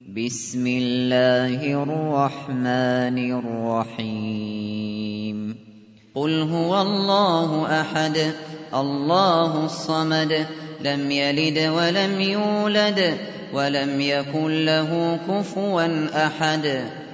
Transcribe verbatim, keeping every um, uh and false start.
بسم الله الرحمن الرحيم قل هو الله أحد الله الصمد لم يلد ولم يولد ولم يكن له كفوا أحد